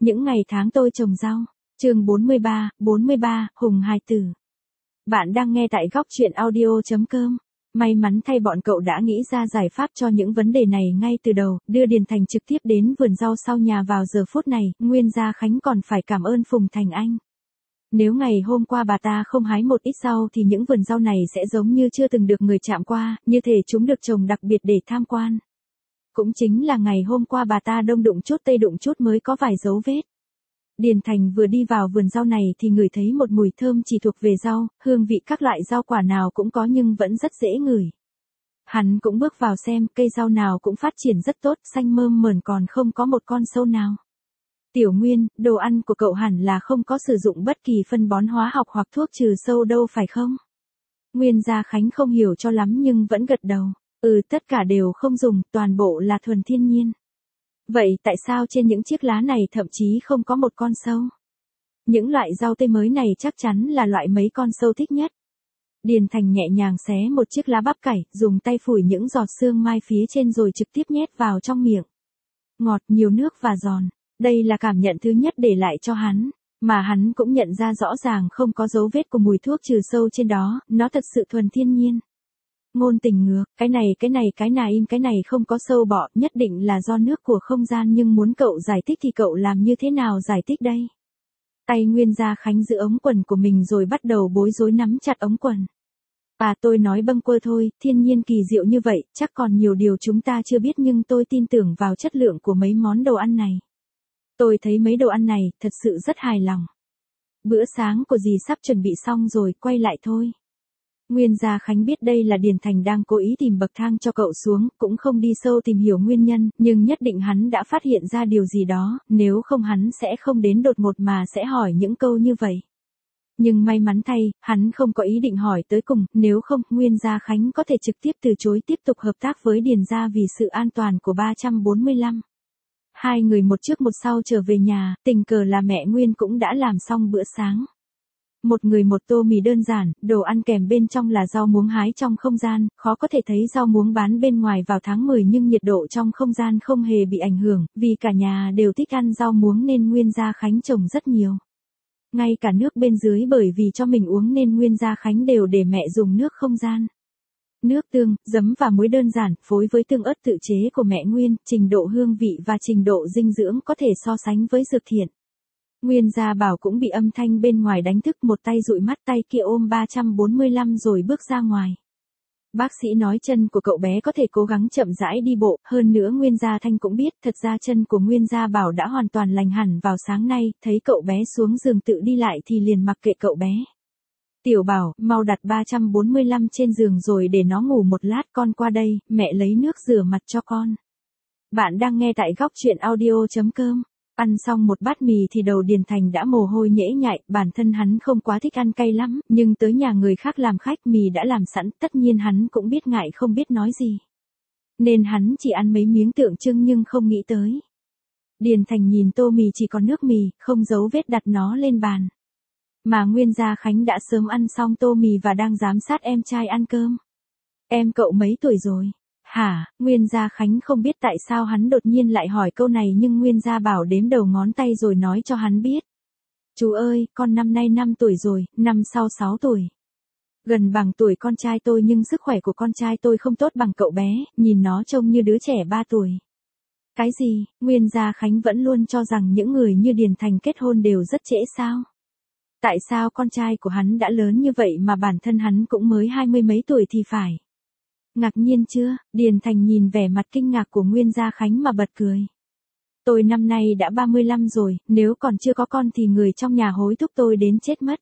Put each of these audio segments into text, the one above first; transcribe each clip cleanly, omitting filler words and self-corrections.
Những ngày tháng tôi trồng rau. Chương 43, Hùng hài tử. Bạn đang nghe tại góc truyện audio.com. May mắn thay bọn cậu đã nghĩ ra giải pháp cho những vấn đề này ngay từ đầu, đưa Điền Thành trực tiếp đến vườn rau sau nhà vào giờ phút này, Nguyên Gia Khánh còn phải cảm ơn Phùng Thành Anh. Nếu ngày hôm qua bà ta không hái một ít rau thì những vườn rau này sẽ giống như chưa từng được người chạm qua, như thể chúng được trồng đặc biệt để tham quan. Cũng chính là ngày hôm qua bà ta đông đụng chút tây đụng chút mới có vài dấu vết. Điền Thành vừa đi vào vườn rau này thì ngửi thấy một mùi thơm chỉ thuộc về rau, hương vị các loại rau quả nào cũng có nhưng vẫn rất dễ ngửi. Hắn cũng bước vào xem, cây rau nào cũng phát triển rất tốt, xanh mơn mởn còn không có một con sâu nào. Tiểu Nguyên, đồ ăn của cậu hẳn là không có sử dụng bất kỳ phân bón hóa học hoặc thuốc trừ sâu đâu phải không? Nguyên Gia Khánh không hiểu cho lắm nhưng vẫn gật đầu. Tất cả đều không dùng, toàn bộ là thuần thiên nhiên. Vậy tại sao trên những chiếc lá này thậm chí không có một con sâu? Những loại rau tây mới này chắc chắn là loại mấy con sâu thích nhất. Điền Thành nhẹ nhàng xé một chiếc lá bắp cải, dùng tay phủi những giọt sương mai phía trên rồi trực tiếp nhét vào trong miệng. Ngọt, nhiều nước và giòn. Đây là cảm nhận thứ nhất để lại cho hắn, mà hắn cũng nhận ra rõ ràng không có dấu vết của mùi thuốc trừ sâu trên đó, nó thật sự thuần thiên nhiên. Ngôn Tình ngược, cái này không có sâu bọ, nhất định là do nước của không gian nhưng muốn cậu giải thích thì cậu làm như thế nào giải thích đây? Tay Nguyên Gia Khánh giữ ống quần của mình rồi bắt đầu bối rối nắm chặt ống quần. Tôi nói bâng quơ thôi, thiên nhiên kỳ diệu như vậy, chắc còn nhiều điều chúng ta chưa biết nhưng tôi tin tưởng vào chất lượng của mấy món đồ ăn này. Tôi thấy mấy đồ ăn này, thật sự rất hài lòng. Bữa sáng của dì sắp chuẩn bị xong rồi, quay lại thôi. Nguyên Gia Khánh biết đây là Điền Thành đang cố ý tìm bậc thang cho cậu xuống, cũng không đi sâu tìm hiểu nguyên nhân, nhưng nhất định hắn đã phát hiện ra điều gì đó, nếu không hắn sẽ không đến đột ngột mà sẽ hỏi những câu như vậy. Nhưng may mắn thay, hắn không có ý định hỏi tới cùng, nếu không, Nguyên Gia Khánh có thể trực tiếp từ chối tiếp tục hợp tác với Điền Gia vì sự an toàn của 345. Hai người một trước một sau trở về nhà, tình cờ là mẹ Nguyên cũng đã làm xong bữa sáng. Một người một tô mì đơn giản, đồ ăn kèm bên trong là rau muống hái trong không gian, khó có thể thấy rau muống bán bên ngoài vào tháng 10 nhưng nhiệt độ trong không gian không hề bị ảnh hưởng, vì cả nhà đều thích ăn rau muống nên Nguyên Gia Khánh trồng rất nhiều. Ngay cả nước bên dưới bởi vì cho mình uống nên Nguyên Gia Khánh đều để mẹ dùng nước không gian. Nước tương, giấm và muối đơn giản, phối với tương ớt tự chế của mẹ Nguyên, trình độ hương vị và trình độ dinh dưỡng có thể so sánh với dược thiện. Nguyên Gia Bảo cũng bị âm thanh bên ngoài đánh thức, một tay dụi mắt tay kia ôm 345 rồi bước ra ngoài. Bác sĩ nói chân của cậu bé có thể cố gắng chậm rãi đi bộ, hơn nữa Nguyên Gia Thanh cũng biết thật ra chân của Nguyên Gia Bảo đã hoàn toàn lành hẳn vào sáng nay, thấy cậu bé xuống giường tự đi lại thì liền mặc kệ cậu bé. Tiểu Bảo, mau đặt 345 trên giường rồi để nó ngủ một lát, con qua đây, mẹ lấy nước rửa mặt cho con. Bạn đang nghe tại góc truyện audio.com. Ăn xong một bát mì thì đầu Điền Thành đã mồ hôi nhễ nhại, bản thân hắn không quá thích ăn cay lắm, nhưng tới nhà người khác làm khách mì đã làm sẵn, tất nhiên hắn cũng biết ngại không biết nói gì. Nên hắn chỉ ăn mấy miếng tượng trưng nhưng không nghĩ tới. Điền Thành nhìn tô mì chỉ còn nước mì, không dấu vết đặt nó lên bàn. Mà Nguyên Gia Khánh đã sớm ăn xong tô mì và đang giám sát em trai ăn cơm. Em cậu mấy tuổi rồi? Hả? Nguyên Gia Khánh không biết tại sao hắn đột nhiên lại hỏi câu này nhưng Nguyên Gia Bảo đếm đầu ngón tay rồi nói cho hắn biết. Chú ơi, con năm nay 5 tuổi rồi, năm sau 6 tuổi. Gần bằng tuổi con trai tôi nhưng sức khỏe của con trai tôi không tốt bằng cậu bé, nhìn nó trông như đứa trẻ 3 tuổi. Cái gì? Nguyên Gia Khánh vẫn luôn cho rằng những người như Điền Thành kết hôn đều rất trễ sao? Tại sao con trai của hắn đã lớn như vậy mà bản thân hắn cũng mới 20 mấy tuổi thì phải? Ngạc nhiên chưa? Điền Thành nhìn vẻ mặt kinh ngạc của Nguyên Gia Khánh mà bật cười. Tôi năm nay đã 35 rồi, nếu còn chưa có con thì người trong nhà hối thúc tôi đến chết mất.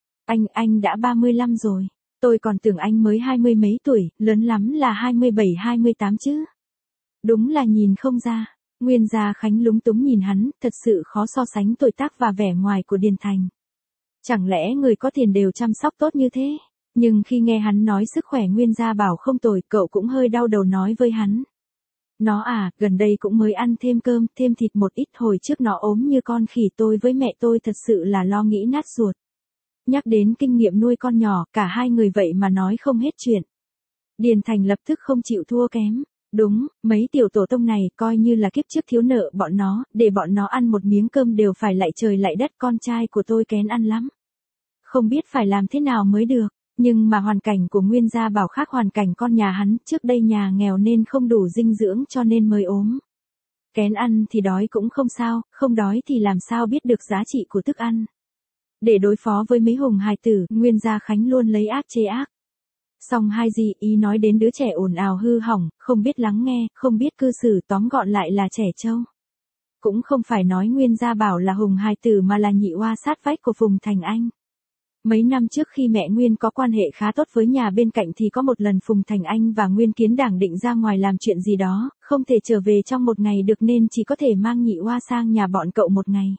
Anh đã 35 rồi. Tôi còn tưởng anh mới 20 mấy tuổi, lớn lắm là 27-28 chứ. Đúng là nhìn không ra. Nguyên Gia Khánh lúng túng nhìn hắn, thật sự khó so sánh tuổi tác và vẻ ngoài của Điền Thành. Chẳng lẽ người có tiền đều chăm sóc tốt như thế? Nhưng khi nghe hắn nói sức khỏe Nguyên Gia Bảo không tồi, cậu cũng hơi đau đầu nói với hắn. Nó gần đây cũng mới ăn thêm cơm, thêm thịt một ít, hồi trước nó ốm như con khỉ, tôi với mẹ tôi thật sự là lo nghĩ nát ruột. Nhắc đến kinh nghiệm nuôi con nhỏ, cả hai người vậy mà nói không hết chuyện. Điền Thành lập tức không chịu thua kém. Đúng, mấy tiểu tổ tông này coi như là kiếp trước thiếu nợ bọn nó, để bọn nó ăn một miếng cơm đều phải lạy trời lạy đất, con trai của tôi kén ăn lắm. Không biết phải làm thế nào mới được, nhưng mà hoàn cảnh của Nguyên Gia Bảo khác hoàn cảnh con nhà hắn, trước đây nhà nghèo nên không đủ dinh dưỡng cho nên mới ốm. Kén ăn thì đói cũng không sao, không đói thì làm sao biết được giá trị của thức ăn. Để đối phó với mấy hùng hài tử, Nguyên Gia Khánh luôn lấy ác chế ác. Xong hai gì ý nói đến đứa trẻ ồn ào hư hỏng, không biết lắng nghe, không biết cư xử, tóm gọn lại là trẻ trâu. Cũng không phải nói Nguyên Gia Bảo là hùng hài tử mà là nhị oa sát vách của Phùng Thành Anh. Mấy năm trước khi mẹ Nguyên có quan hệ khá tốt với nhà bên cạnh thì có một lần Phùng Thành Anh và Nguyên Kiến Đảng định ra ngoài làm chuyện gì đó, không thể trở về trong một ngày được nên chỉ có thể mang nhị oa sang nhà bọn cậu một ngày.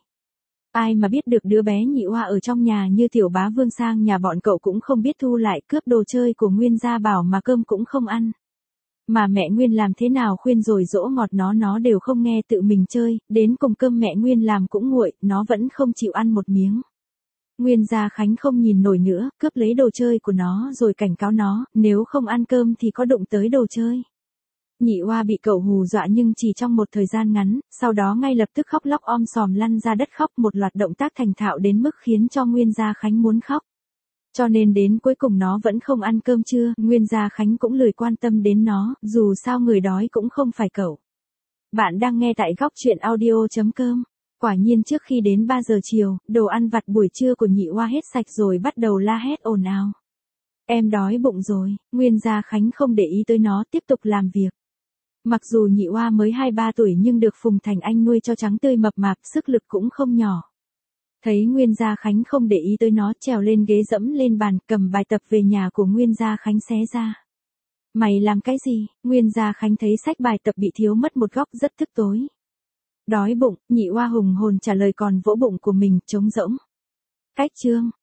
Ai mà biết được đứa bé nhị oa ở trong nhà như tiểu bá vương sang nhà bọn cậu cũng không biết thu lại, cướp đồ chơi của Nguyên Gia Bảo mà cơm cũng không ăn. Mà mẹ Nguyên làm thế nào khuyên rồi dỗ ngọt nó đều không nghe, tự mình chơi, đến cùng cơm mẹ Nguyên làm cũng nguội, nó vẫn không chịu ăn một miếng. Nguyên Gia Khánh không nhìn nổi nữa, cướp lấy đồ chơi của nó rồi cảnh cáo nó, nếu không ăn cơm thì có đụng tới đồ chơi. Nhị oa bị cậu hù dọa nhưng chỉ trong một thời gian ngắn, sau đó ngay lập tức khóc lóc om sòm lăn ra đất khóc, một loạt động tác thành thạo đến mức khiến cho Nguyên Gia Khánh muốn khóc. Cho nên đến cuối cùng nó vẫn không ăn cơm trưa, Nguyên Gia Khánh cũng lười quan tâm đến nó, dù sao người đói cũng không phải cậu. Bạn đang nghe tại góc truyện audio.com. Quả nhiên trước khi đến 3 giờ chiều, đồ ăn vặt buổi trưa của nhị oa hết sạch rồi bắt đầu la hét ồn ào. Em đói bụng rồi, Nguyên Gia Khánh không để ý tới nó, tiếp tục làm việc. Mặc dù nhị oa mới 2-3 tuổi nhưng được Phùng Thành Anh nuôi cho trắng tươi mập mạp, sức lực cũng không nhỏ. Thấy Nguyên Gia Khánh không để ý tới nó, trèo lên ghế dẫm lên bàn, cầm bài tập về nhà của Nguyên Gia Khánh xé ra. Mày làm cái gì? Nguyên Gia Khánh thấy sách bài tập bị thiếu mất một góc rất tức tối. Đói bụng, nhị oa hùng hồn trả lời còn vỗ bụng của mình trống rỗng. Cách chương.